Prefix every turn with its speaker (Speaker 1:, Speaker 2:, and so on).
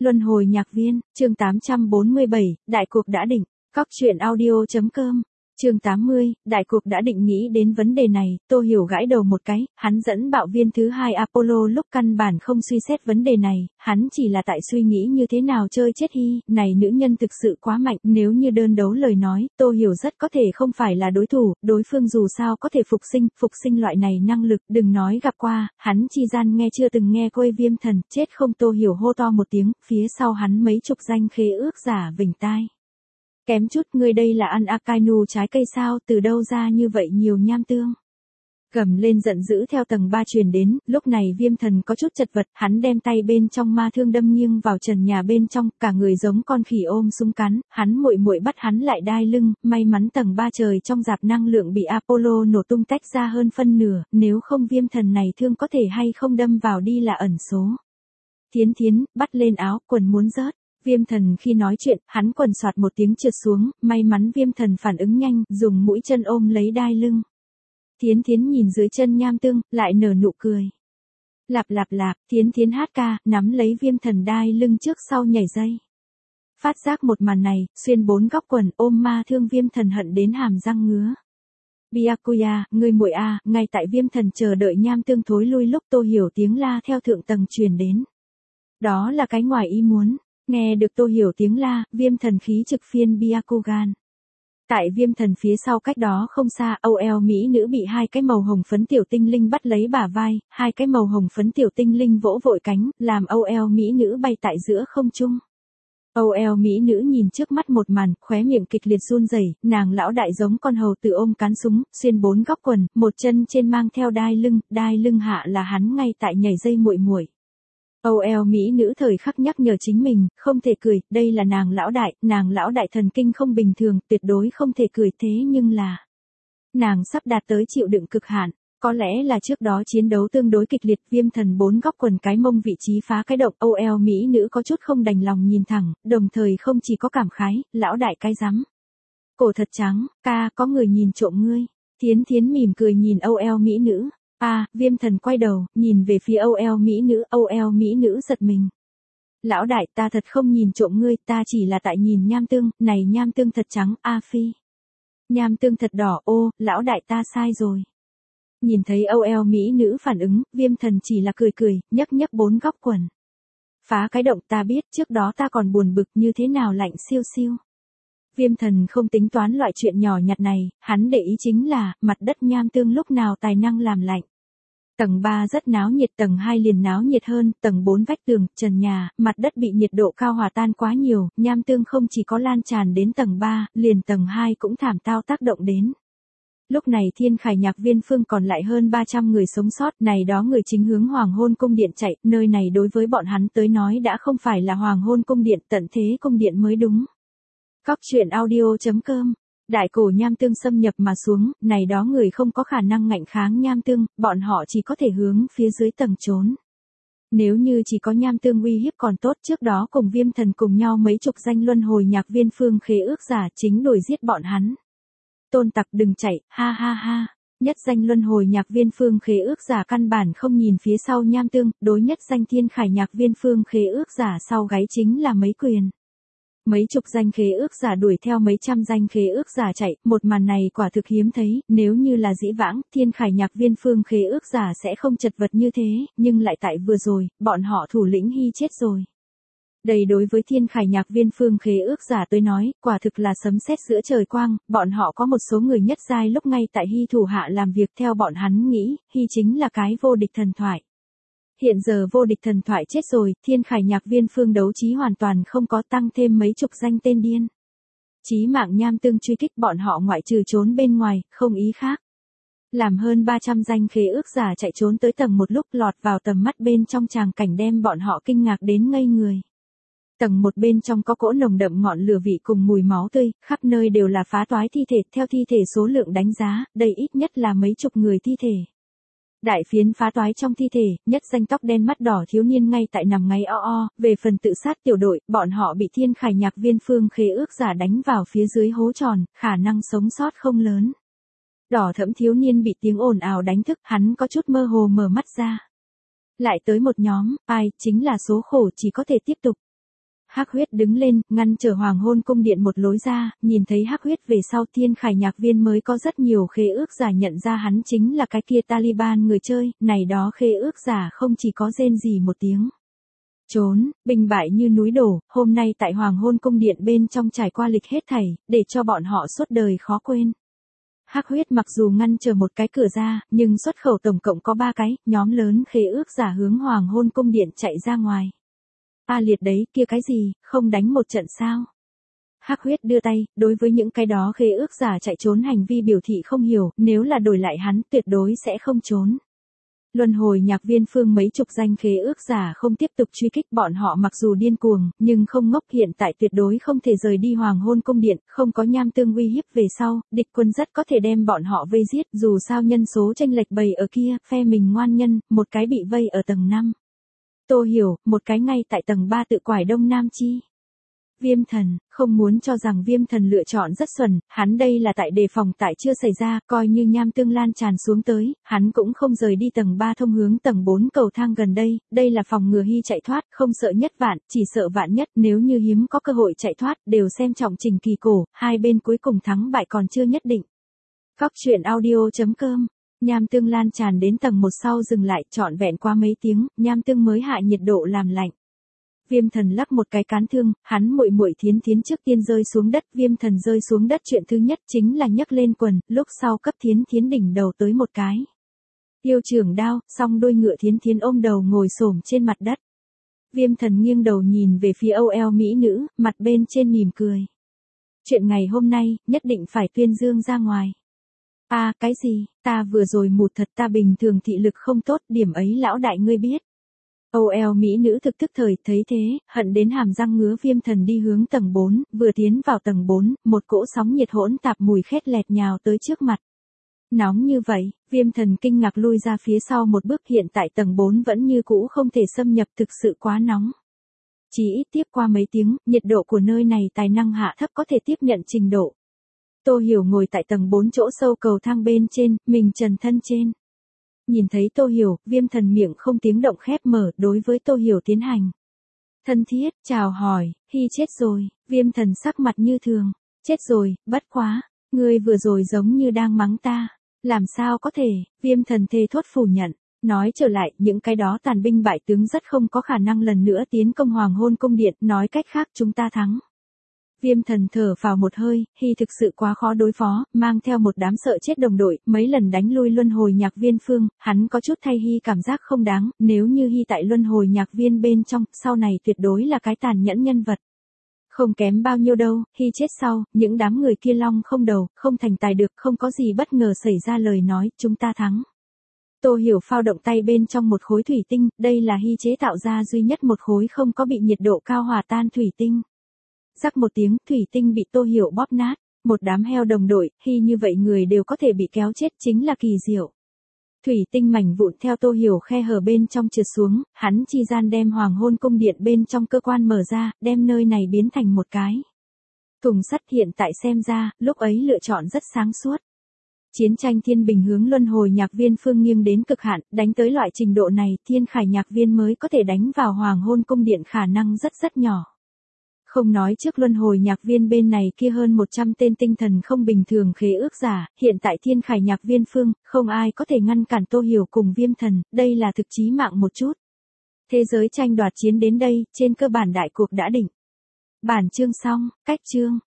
Speaker 1: Luân hồi nhạc viên, chương 847, đại cuộc đã định. Cóc truyện audio.com. Chương 80, đại cuộc đã định. Nghĩ đến vấn đề này, Tô Hiểu gãi đầu một cái, hắn dẫn bạo viên thứ hai Apollo lúc căn bản không suy xét vấn đề này, hắn chỉ là tại suy nghĩ như thế nào chơi chết Hy, này nữ nhân thực sự quá mạnh, nếu như đơn đấu lời nói, Tô Hiểu rất có thể không phải là đối thủ, đối phương dù sao có thể phục sinh loại này năng lực, đừng nói gặp qua, hắn chi gian nghe chưa từng nghe Quê Viêm Thần, chết không. Tô Hiểu hô to một tiếng, phía sau hắn mấy chục danh khế ước giả vểnh tai. Kém chút, ngươi đây là ăn Akainu trái cây sao, từ đâu ra như vậy nhiều nham tương. Gầm lên giận dữ theo tầng 3 truyền đến, lúc này Viêm Thần có chút chật vật, hắn đem tay bên trong ma thương đâm nghiêng vào trần nhà bên trong, cả người giống con khỉ ôm súng cắn, hắn muội muội bắt hắn lại đai lưng, may mắn tầng 3 trời trong dạp năng lượng bị Apollo nổ tung tách ra hơn phân nửa, nếu không Viêm Thần này thương có thể hay không đâm vào đi là ẩn số. Thiến Thiến, bắt lên áo, quần muốn rớt. Viêm Thần khi nói chuyện, hắn quần soạt một tiếng trượt xuống, may mắn Viêm Thần phản ứng nhanh, dùng mũi chân ôm lấy đai lưng. Thiến Thiến nhìn dưới chân nham tương, lại nở nụ cười. Lạp, Thiến Thiến hát ca, nắm lấy Viêm Thần đai lưng trước sau nhảy dây. Phát giác một màn này, xuyên 4 góc quần, ôm ma thương Viêm Thần hận đến hàm răng ngứa. Byakuya, ngươi muội a, ngay tại Viêm Thần chờ đợi nham tương thối lui lúc Tô Hiểu tiếng la theo thượng tầng truyền đến. Đó là cái ngoài ý muốn. Nghe được Tô Hiểu tiếng la, Viêm Thần khí trực phiên Byakugan. Tại Viêm Thần phía sau cách đó không xa, OL mỹ nữ bị 2 cái màu hồng phấn tiểu tinh linh bắt lấy bả vai, 2 cái màu hồng phấn tiểu tinh linh vỗ vội cánh, làm OL mỹ nữ bay tại giữa không trung. OL mỹ nữ nhìn trước mắt một màn, khóe miệng kịch liệt run rẩy, nàng lão đại giống con hầu tự ôm cán súng, xuyên 4 góc quần, một chân trên mang theo đai lưng hạ là hắn ngay tại nhảy dây muội muội. OL mỹ nữ thời khắc nhắc nhở chính mình, không thể cười, đây là nàng lão đại thần kinh không bình thường, tuyệt đối không thể cười, thế nhưng là nàng sắp đạt tới chịu đựng cực hạn, có lẽ là trước đó chiến đấu tương đối kịch liệt, Viêm Thần 4 góc quần cái mông vị trí phá cái động, OL mỹ nữ có chút không đành lòng nhìn thẳng, đồng thời không chỉ có cảm khái, lão đại cái rắm. Cổ thật trắng, ca, có người nhìn trộm ngươi. Thiến Thiến mỉm cười nhìn OL mỹ nữ. Viêm Thần quay đầu, nhìn về phía OL mỹ nữ giật mình. Lão đại, ta thật không nhìn trộm ngươi, ta chỉ là tại nhìn nham tương, này nham tương thật trắng, phi. Nham tương thật đỏ, lão đại ta sai rồi. Nhìn thấy OL mỹ nữ phản ứng, Viêm Thần chỉ là cười, nhấc 4 góc quần. Phá cái động, ta biết, trước đó ta còn buồn bực như thế nào lạnh siêu siêu. Viêm Thần không tính toán loại chuyện nhỏ nhặt này, hắn để ý chính là, mặt đất nham tương lúc nào tài năng làm lạnh. Tầng 3 rất náo nhiệt, tầng 2 liền náo nhiệt hơn, tầng 4 vách tường, trần nhà, mặt đất bị nhiệt độ cao hòa tan quá nhiều, nham tương không chỉ có lan tràn đến tầng 3, liền tầng 2 cũng thảm tao tác động đến. Lúc này Thiên Khải Nhạc Viên Phương còn lại hơn 300 người sống sót, này đó người chính hướng Hoàng Hôn Cung Điện chạy, nơi này đối với bọn hắn tới nói đã không phải là Hoàng Hôn Cung Điện, tận thế cung điện mới đúng. Cóc truyện audio.com. Đại cổ nham tương xâm nhập mà xuống, này đó người không có khả năng ngạnh kháng nham tương, bọn họ chỉ có thể hướng phía dưới tầng trốn. Nếu như chỉ có nham tương uy hiếp còn tốt, trước đó cùng Viêm Thần cùng nhau mấy chục danh luân hồi nhạc viên phương khế ước giả chính đuổi giết bọn hắn. Tôn tặc đừng chạy, ha. Nhất danh luân hồi nhạc viên phương khế ước giả căn bản không nhìn phía sau nham tương, đối nhất danh Thiên Khải Nhạc Viên phương khế ước giả sau gáy chính là mấy quyền. Mấy chục danh khế ước giả đuổi theo mấy trăm danh khế ước giả chạy, một màn này quả thực hiếm thấy, nếu như là dĩ vãng, Thiên Khải Nhạc Viên phương khế ước giả sẽ không chật vật như thế, nhưng lại tại vừa rồi, bọn họ thủ lĩnh Hy chết rồi. Đây đối với Thiên Khải Nhạc Viên phương khế ước giả tôi nói, quả thực là sấm sét giữa trời quang, bọn họ có một số người nhất giai lúc ngay tại Hy thủ hạ làm việc theo bọn hắn nghĩ, Hy chính là cái vô địch thần thoại. Hiện giờ vô địch thần thoại chết rồi, Thiên Khải Nhạc Viên phương đấu trí hoàn toàn không có, tăng thêm mấy chục danh tên điên. Chí mạng nham tương truy kích bọn họ ngoại trừ trốn bên ngoài, không ý khác. Làm hơn 300 danh khế ước giả chạy trốn tới tầng 1 lúc lọt vào tầm mắt bên trong tràng cảnh đem bọn họ kinh ngạc đến ngây người. Tầng 1 bên trong có cỗ nồng đậm ngọn lửa vị cùng mùi máu tươi, khắp nơi đều là phá toái thi thể, theo thi thể số lượng đánh giá, đây ít nhất là mấy chục người thi thể. Đại phiến phá toái trong thi thể, nhất danh tóc đen mắt đỏ thiếu niên ngay tại nằm ngáy về phần tự sát tiểu đội, bọn họ bị Thiên Khải Nhạc Viên phương khế ước giả đánh vào phía dưới hố tròn, khả năng sống sót không lớn. Đỏ thẫm thiếu niên bị tiếng ồn ào đánh thức, hắn có chút mơ hồ mở mắt ra. Lại tới một nhóm, chính là số khổ chỉ có thể tiếp tục. Hắc Huyết đứng lên, ngăn trở Hoàng Hôn cung điện một lối ra, nhìn thấy Hắc Huyết về sau Thiên Khải Nhạc Viên mới có rất nhiều khế ước giả nhận ra hắn chính là cái kia Taliban người chơi, này đó khế ước giả không chỉ có rên gì một tiếng. Trốn, bình bại như núi đổ, hôm nay tại Hoàng Hôn cung điện bên trong trải qua lịch hết thảy, để cho bọn họ suốt đời khó quên. Hắc Huyết mặc dù ngăn chờ một cái cửa ra, nhưng xuất khẩu tổng cộng có 3 cái, nhóm lớn khế ước giả hướng Hoàng Hôn cung điện chạy ra ngoài. A liệt đấy, kia cái gì, không đánh một trận sao? Hắc Huyết đưa tay, đối với những cái đó khế ước giả chạy trốn hành vi biểu thị không hiểu, nếu là đổi lại hắn tuyệt đối sẽ không trốn. Luân hồi Nhạc Viên phương mấy chục danh khế ước giả không tiếp tục truy kích bọn họ mặc dù điên cuồng, nhưng không ngốc hiện tại tuyệt đối không thể rời đi Hoàng Hôn cung điện, không có nham tương uy hiếp về sau, địch quân rất có thể đem bọn họ vây giết, dù sao nhân số chênh lệch bầy ở kia, phe mình ngoan nhân, một cái bị vây ở tầng 5. Tô Hiểu, một cái ngay tại tầng 3 tự quải Đông Nam Chi. Viêm Thần, không muốn cho rằng Viêm Thần lựa chọn rất xuẩn, hắn đây là tại đề phòng tại chưa xảy ra, coi như nham tương lan tràn xuống tới, hắn cũng không rời đi tầng 3 thông hướng tầng 4 cầu thang gần đây là phòng ngừa hy chạy thoát, không sợ nhất vạn, chỉ sợ vạn nhất, nếu như hiếm có cơ hội chạy thoát, đều xem trọng Trình Kỳ Cổ, hai bên cuối cùng thắng bại còn chưa nhất định. Cóc truyện audio.com. Nham tương lan tràn đến tầng 1 sau dừng lại, trọn vẹn qua mấy tiếng, nham tương mới hạ nhiệt độ làm lạnh. Viêm Thần lắc một cái cán thương, hắn muội muội Thiến Thiến trước tiên rơi xuống đất, Viêm Thần rơi xuống đất chuyện thứ nhất chính là nhấc lên quần, lúc sau cấp Thiến Thiến đỉnh đầu tới một cái. Yêu trưởng đao, song đôi ngựa Thiến Thiến ôm đầu ngồi xổm trên mặt đất. Viêm Thần nghiêng đầu nhìn về phía OL mỹ nữ, mặt bên trên mỉm cười. Chuyện ngày hôm nay, nhất định phải tuyên dương ra ngoài. À, cái gì, ta vừa rồi mụt thật, ta bình thường thị lực không tốt, điểm ấy lão đại ngươi biết. OL mỹ nữ thực tức thời thấy thế, hận đến hàm răng ngứa. Viêm Thần đi hướng tầng 4, vừa tiến vào tầng 4, một cỗ sóng nhiệt hỗn tạp mùi khét lẹt nhào tới trước mặt. Nóng như vậy, Viêm Thần kinh ngạc lui ra phía sau một bước, hiện tại tầng 4 vẫn như cũ không thể xâm nhập, thực sự quá nóng. Chỉ ít tiếp qua mấy tiếng, nhiệt độ của nơi này tài năng hạ thấp có thể tiếp nhận trình độ. Tô Hiểu ngồi tại tầng 4 chỗ sâu cầu thang bên trên, mình trần thân trên. Nhìn thấy Tô Hiểu, Viêm Thần miệng không tiếng động khép mở, đối với Tô Hiểu tiến hành thân thiết, chào hỏi, Hy chết rồi. Viêm Thần sắc mặt như thường, chết rồi, bất quá, ngươi vừa rồi giống như đang mắng ta, làm sao có thể? Viêm Thần thề thốt phủ nhận, nói trở lại, những cái đó tàn binh bại tướng rất không có khả năng lần nữa tiến công Hoàng Hôn cung điện, nói cách khác chúng ta thắng. Viêm Thần thở vào một hơi, Hy thực sự quá khó đối phó, mang theo một đám sợ chết đồng đội, mấy lần đánh lui Luân Hồi Nhạc Viên phương, hắn có chút thay Hy cảm giác không đáng, nếu như Hy tại Luân Hồi Nhạc Viên bên trong, sau này tuyệt đối là cái tàn nhẫn nhân vật. Không kém bao nhiêu đâu, Hy chết sau, những đám người kia long không đầu, không thành tài được, không có gì bất ngờ xảy ra lời nói, chúng ta thắng. Tô Hiểu phao động tay bên trong một khối thủy tinh, đây là Hy chế tạo ra duy nhất một khối không có bị nhiệt độ cao hòa tan thủy tinh. Rắc một tiếng, thủy tinh bị Tô Hiểu bóp nát, một đám heo đồng đội, Hy như vậy người đều có thể bị kéo chết chính là kỳ diệu. Thủy tinh mảnh vụn theo Tô Hiểu khe hở bên trong trượt xuống, hắn chi gian đem Hoàng Hôn cung điện bên trong cơ quan mở ra, đem nơi này biến thành một cái thùng sắt. Hiện tại xem ra, lúc ấy lựa chọn rất sáng suốt. Chiến tranh thiên bình hướng Luân Hồi Nhạc Viên phương nghiêng đến cực hạn, đánh tới loại trình độ này, Thiên Khải Nhạc Viên mới có thể đánh vào Hoàng Hôn cung điện khả năng rất rất nhỏ. Không nói trước Luân Hồi Nhạc Viên bên này kia hơn 100 tên tinh thần không bình thường khế ước giả, hiện tại Thiên Khải Nhạc Viên phương, không ai có thể ngăn cản Tô Hiểu cùng Viêm Thần, đây là thực chí mạng một chút. Thế giới tranh đoạt chiến đến đây, trên cơ bản đại cuộc đã định. Bản chương xong, cách chương.